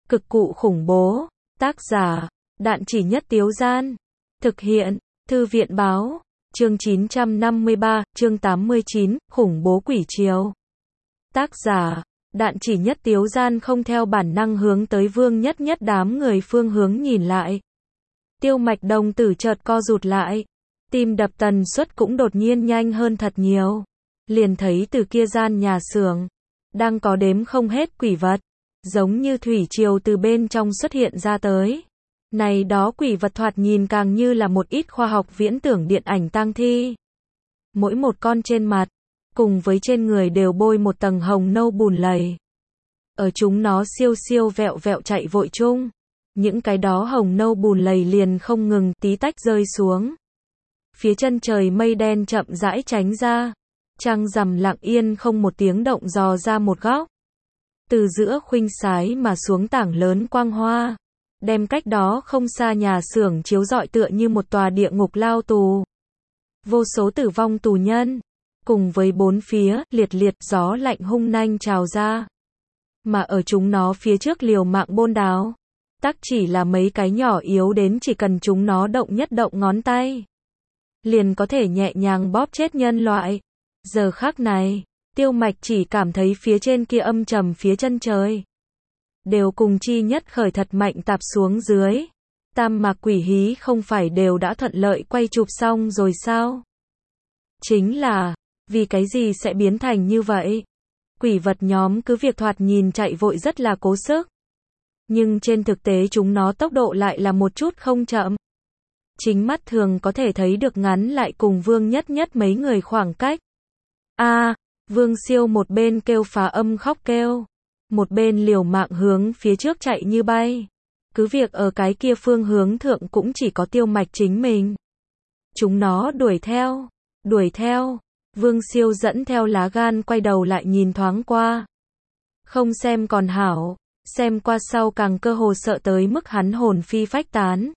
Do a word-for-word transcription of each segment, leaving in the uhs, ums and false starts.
Cực cụ khủng bố. Tác giả, Đạn Chỉ Nhất Tiếu Gian. Thực hiện, Thư viện Báo. Chương chín trăm năm mươi ba, chương tám mươi chín, khủng bố quỷ triều. Tác giả, Đạn Chỉ Nhất Tiếu Gian không theo bản năng hướng tới Vương Nhất Nhất đám người phương hướng nhìn lại. Tiêu Mạch đồng tử chợt co rụt lại. Tim đập tần suất cũng đột nhiên nhanh hơn thật nhiều. Liền thấy từ kia gian nhà xưởng, đang có đếm không hết quỷ vật. Giống như thủy triều từ bên trong xuất hiện ra tới. Này đó quỷ vật thoạt nhìn càng như là một ít khoa học viễn tưởng điện ảnh tang thi. Mỗi một con trên mặt, cùng với trên người đều bôi một tầng hồng nâu bùn lầy. Ở chúng nó siêu siêu vẹo vẹo chạy vội chung. Những cái đó hồng nâu bùn lầy liền không ngừng tí tách rơi xuống. Phía chân trời mây đen chậm rãi tránh ra. Trăng rằm lặng yên không một tiếng động dò ra một góc. Từ giữa khuynh sái mà xuống tảng lớn quang hoa. Đem cách đó không xa nhà xưởng chiếu rọi tựa như một tòa địa ngục lao tù. Vô số tử vong tù nhân. Cùng với bốn phía, liệt liệt gió lạnh hung nanh trào ra. Mà ở chúng nó phía trước liều mạng bôn đáo. Tắc chỉ là mấy cái nhỏ yếu đến chỉ cần chúng nó động nhất động ngón tay. Liền có thể nhẹ nhàng bóp chết nhân loại. Giờ khắc này, Tiêu Mạch chỉ cảm thấy phía trên kia âm trầm phía chân trời. Đều cùng chi nhất khởi thật mạnh tạp xuống dưới. Tam mạc quỷ hí không phải đều đã thuận lợi quay chụp xong rồi sao? Chính là, vì cái gì sẽ biến thành như vậy? Quỷ vật nhóm cứ việc thoạt nhìn chạy vội rất là cố sức. Nhưng trên thực tế chúng nó tốc độ lại là một chút không chậm. Chính mắt thường có thể thấy được ngắn lại cùng Vương Nhất Nhất mấy người khoảng cách. A, à, Vương Siêu một bên kêu phá âm khóc kêu. Một bên liều mạng hướng phía trước chạy như bay. Cứ việc ở cái kia phương hướng thượng cũng chỉ có Tiêu Mạch chính mình. Chúng nó đuổi theo, đuổi theo. Vương Siêu dẫn theo lá gan quay đầu lại nhìn thoáng qua. Không xem còn hảo, xem qua sau càng cơ hồ sợ tới mức hắn hồn phi phách tán.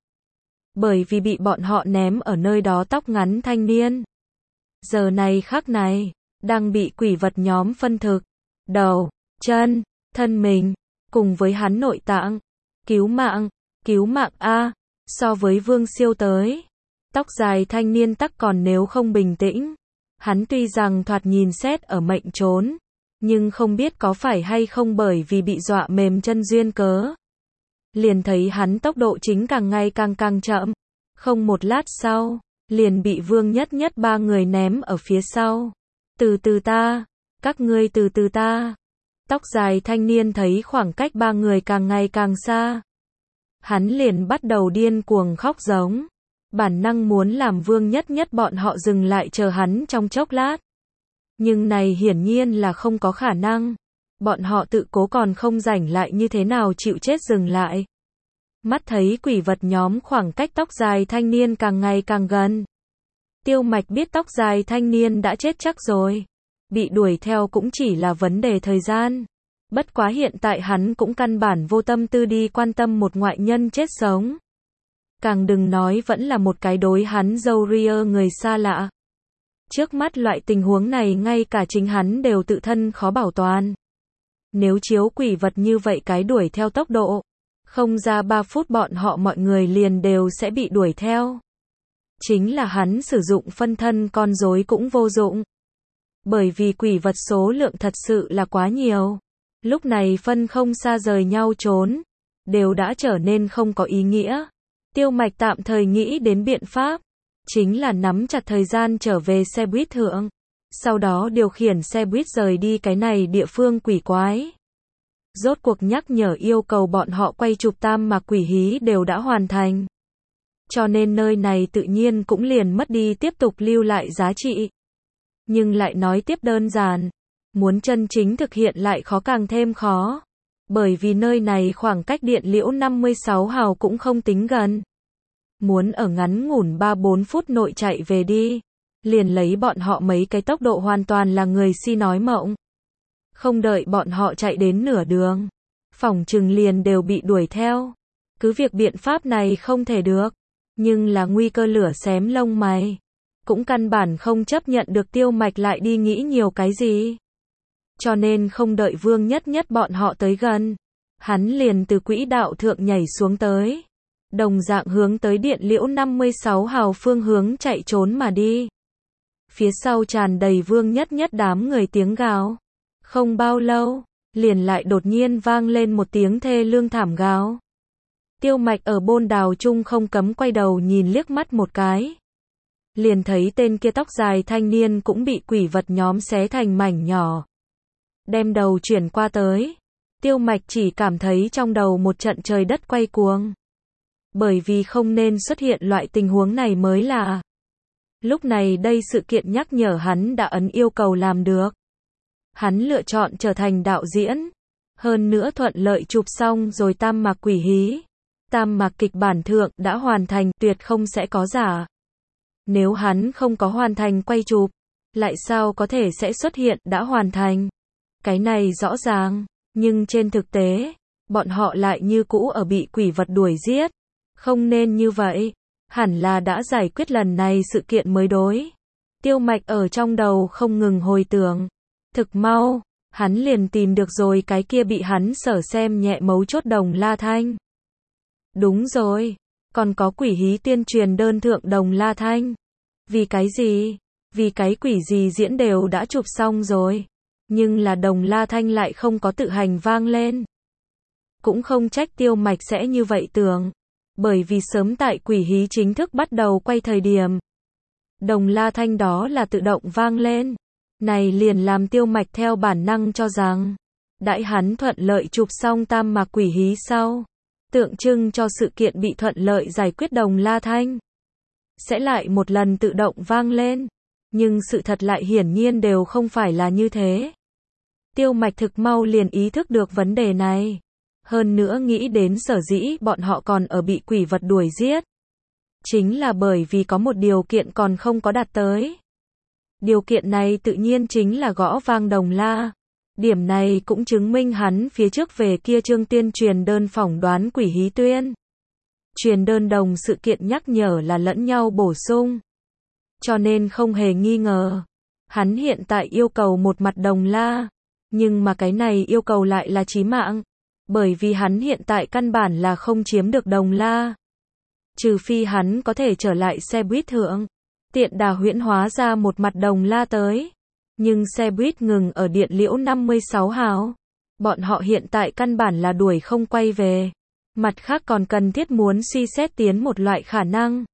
Bởi vì bị bọn họ ném ở nơi đó tóc ngắn thanh niên. Giờ này khắc này, đang bị quỷ vật nhóm phân thực. Đầu, chân, thân mình, cùng với hắn nội tạng. Cứu mạng, cứu mạng a. So với Vương Siêu tới, tóc dài thanh niên tắc còn nếu không bình tĩnh. Hắn tuy rằng thoạt nhìn xét ở mệnh trốn, nhưng không biết có phải hay không bởi vì bị dọa mềm chân duyên cớ. Liền thấy hắn tốc độ chính càng ngày càng càng chậm. Không một lát sau, liền bị Vương Nhất Nhất ba người ném ở phía sau. Từ từ ta, các ngươi từ từ ta. Tóc dài thanh niên thấy khoảng cách ba người càng ngày càng xa. Hắn liền bắt đầu điên cuồng khóc giống. Bản năng muốn làm Vương Nhất Nhất bọn họ dừng lại chờ hắn trong chốc lát. Nhưng này hiển nhiên là không có khả năng. Bọn họ tự cố còn không rảnh lại như thế nào chịu chết dừng lại. Mắt thấy quỷ vật nhóm khoảng cách tóc dài thanh niên càng ngày càng gần. Tiêu Mạch biết tóc dài thanh niên đã chết chắc rồi. Bị đuổi theo cũng chỉ là vấn đề thời gian. Bất quá hiện tại hắn cũng căn bản vô tâm tư đi quan tâm một ngoại nhân chết sống. Càng đừng nói vẫn là một cái đối hắn dâu ria người xa lạ. Trước mắt loại tình huống này ngay cả chính hắn đều tự thân khó bảo toàn. Nếu chiếu quỷ vật như vậy cái đuổi theo tốc độ, không ra ba phút bọn họ mọi người liền đều sẽ bị đuổi theo. Chính là hắn sử dụng phân thân con rối cũng vô dụng. Bởi vì quỷ vật số lượng thật sự là quá nhiều. Lúc này phân không xa rời nhau trốn, đều đã trở nên không có ý nghĩa. Tiêu Mạch tạm thời nghĩ đến biện pháp, chính là nắm chặt thời gian trở về xe buýt thượng. Sau đó điều khiển xe buýt rời đi cái này địa phương quỷ quái. Rốt cuộc nhắc nhở yêu cầu bọn họ quay chụp tam mạc quỷ hí đều đã hoàn thành. Cho nên nơi này tự nhiên cũng liền mất đi tiếp tục lưu lại giá trị. Nhưng lại nói tiếp đơn giản, muốn chân chính thực hiện lại khó càng thêm khó. Bởi vì nơi này khoảng cách điện liễu năm mươi sáu hào cũng không tính gần. Muốn ở ngắn ngủn ba bốn phút nội chạy về đi, liền lấy bọn họ mấy cái tốc độ hoàn toàn là người si nói mộng. Không đợi bọn họ chạy đến nửa đường, phỏng chừng liền đều bị đuổi theo. Cứ việc biện pháp này không thể được, nhưng là nguy cơ lửa xém lông mày. Cũng căn bản không chấp nhận được Tiêu Mạch lại đi nghĩ nhiều cái gì. Cho nên không đợi Vương Nhất Nhất bọn họ tới gần, hắn liền từ quỹ đạo thượng nhảy xuống tới. Đồng dạng hướng tới điện liễu năm mươi sáu hào phương hướng chạy trốn mà đi. Phía sau tràn đầy Vương Nhất Nhất đám người tiếng gào. Không bao lâu, liền lại đột nhiên vang lên một tiếng thê lương thảm gào. Tiêu Mạch ở bôn đào chung không cấm quay đầu nhìn liếc mắt một cái. Liền thấy tên kia tóc dài thanh niên cũng bị quỷ vật nhóm xé thành mảnh nhỏ. Đem đầu chuyển qua tới. Tiêu Mạch chỉ cảm thấy trong đầu một trận trời đất quay cuồng. Bởi vì không nên xuất hiện loại tình huống này mới là. Lúc này đây sự kiện nhắc nhở hắn đã ấn yêu cầu làm được. Hắn lựa chọn trở thành đạo diễn. Hơn nữa thuận lợi chụp xong rồi tam mạc quỷ hí. Tam mạc kịch bản thượng đã hoàn thành, tuyệt không sẽ có giả. Nếu hắn không có hoàn thành quay chụp, lại sao có thể sẽ xuất hiện đã hoàn thành. Cái này rõ ràng, nhưng trên thực tế, bọn họ lại như cũ ở bị quỷ vật đuổi giết. Không nên như vậy, hẳn là đã giải quyết lần này sự kiện mới đối. Tiêu Mạch ở trong đầu không ngừng hồi tưởng. Thực mau, hắn liền tìm được rồi cái kia bị hắn sở xem nhẹ mấu chốt Đồng La Thanh. Đúng rồi, còn có quỷ hí tuyên truyền đơn thượng Đồng La Thanh. Vì cái gì? Vì cái quỷ gì diễn đều đã chụp xong rồi. Nhưng là Đồng La Thanh lại không có tự hành vang lên. Cũng không trách Tiêu Mạch sẽ như vậy tưởng. Bởi vì sớm tại quỷ hí chính thức bắt đầu quay thời điểm. Đồng La Thanh đó là tự động vang lên. Này liền làm Tiêu Mạch theo bản năng cho rằng. Đãi hắn thuận lợi chụp xong tam mạc quỷ hí sau. Tượng trưng cho sự kiện bị thuận lợi giải quyết Đồng La Thanh. Sẽ lại một lần tự động vang lên. Nhưng sự thật lại hiển nhiên đều không phải là như thế. Tiêu Mạch thực mau liền ý thức được vấn đề này. Hơn nữa nghĩ đến sở dĩ bọn họ còn ở bị quỷ vật đuổi giết. Chính là bởi vì có một điều kiện còn không có đạt tới. Điều kiện này tự nhiên chính là gõ vang Đồng La. Điểm này cũng chứng minh hắn phía trước về kia chương tuyên truyền đơn phỏng đoán quỷ hí tuyên. Truyền đơn đồng sự kiện nhắc nhở là lẫn nhau bổ sung. Cho nên không hề nghi ngờ. Hắn hiện tại yêu cầu một mặt Đồng La. Nhưng mà cái này yêu cầu lại là chí mạng. Bởi vì hắn hiện tại căn bản là không chiếm được Đồng La. Trừ phi hắn có thể trở lại xe buýt thượng. Tiện đà huyễn hóa ra một mặt Đồng La tới. Nhưng xe buýt ngừng ở điện liễu năm mươi sáu hào. Bọn họ hiện tại căn bản là đuổi không quay về. Mặt khác còn cần thiết muốn suy xét tiến một loại khả năng.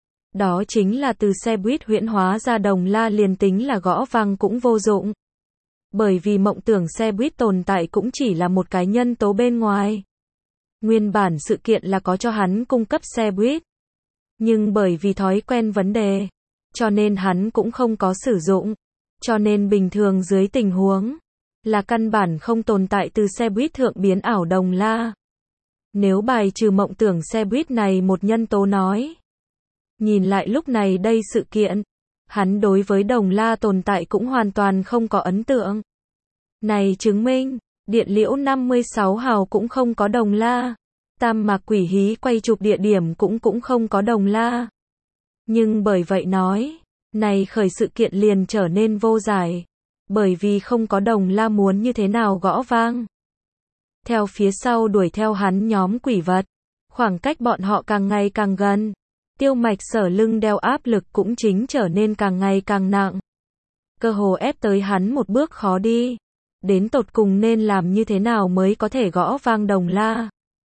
Đó chính là từ xe buýt huyễn hóa ra Đồng La liền tính là gõ vang cũng vô dụng. Bởi vì mộng tưởng xe buýt tồn tại cũng chỉ là một cái nhân tố bên ngoài. Nguyên bản sự kiện là có cho hắn cung cấp xe buýt. Nhưng bởi vì thói quen vấn đề, cho nên hắn cũng không có sử dụng. Cho nên bình thường dưới tình huống, là căn bản không tồn tại từ xe buýt thượng biến ảo Đồng La. Nếu bài trừ mộng tưởng xe buýt này một nhân tố nói. Nhìn lại lúc này đây sự kiện, hắn đối với Đồng La tồn tại cũng hoàn toàn không có ấn tượng. Này chứng minh, điện liễu năm mươi sáu hào cũng không có Đồng La. Tam mạc quỷ hí quay chụp địa điểm cũng cũng không có Đồng La. Nhưng bởi vậy nói, này khởi sự kiện liền trở nên vô giải. Bởi vì không có Đồng La muốn như thế nào gõ vang. Theo phía sau đuổi theo hắn nhóm quỷ vật. Khoảng cách bọn họ càng ngày càng gần. Tiêu Mạch sở lưng đeo áp lực cũng chính trở nên càng ngày càng nặng. Cơ hồ ép tới hắn một bước khó đi. Đến tột cùng nên làm như thế nào mới có thể gõ vang Đồng La?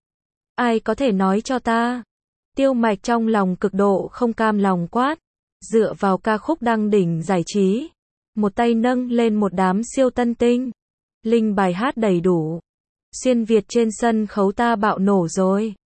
Ai có thể nói cho ta? Tiêu Mạch trong lòng cực độ không cam lòng quát. Dựa vào ca khúc đăng đỉnh giải trí. Một tay nâng lên một đám siêu tân tinh. Linh bài hát đầy đủ. Xuyên Việt trên sân khấu ta bạo nổ rồi.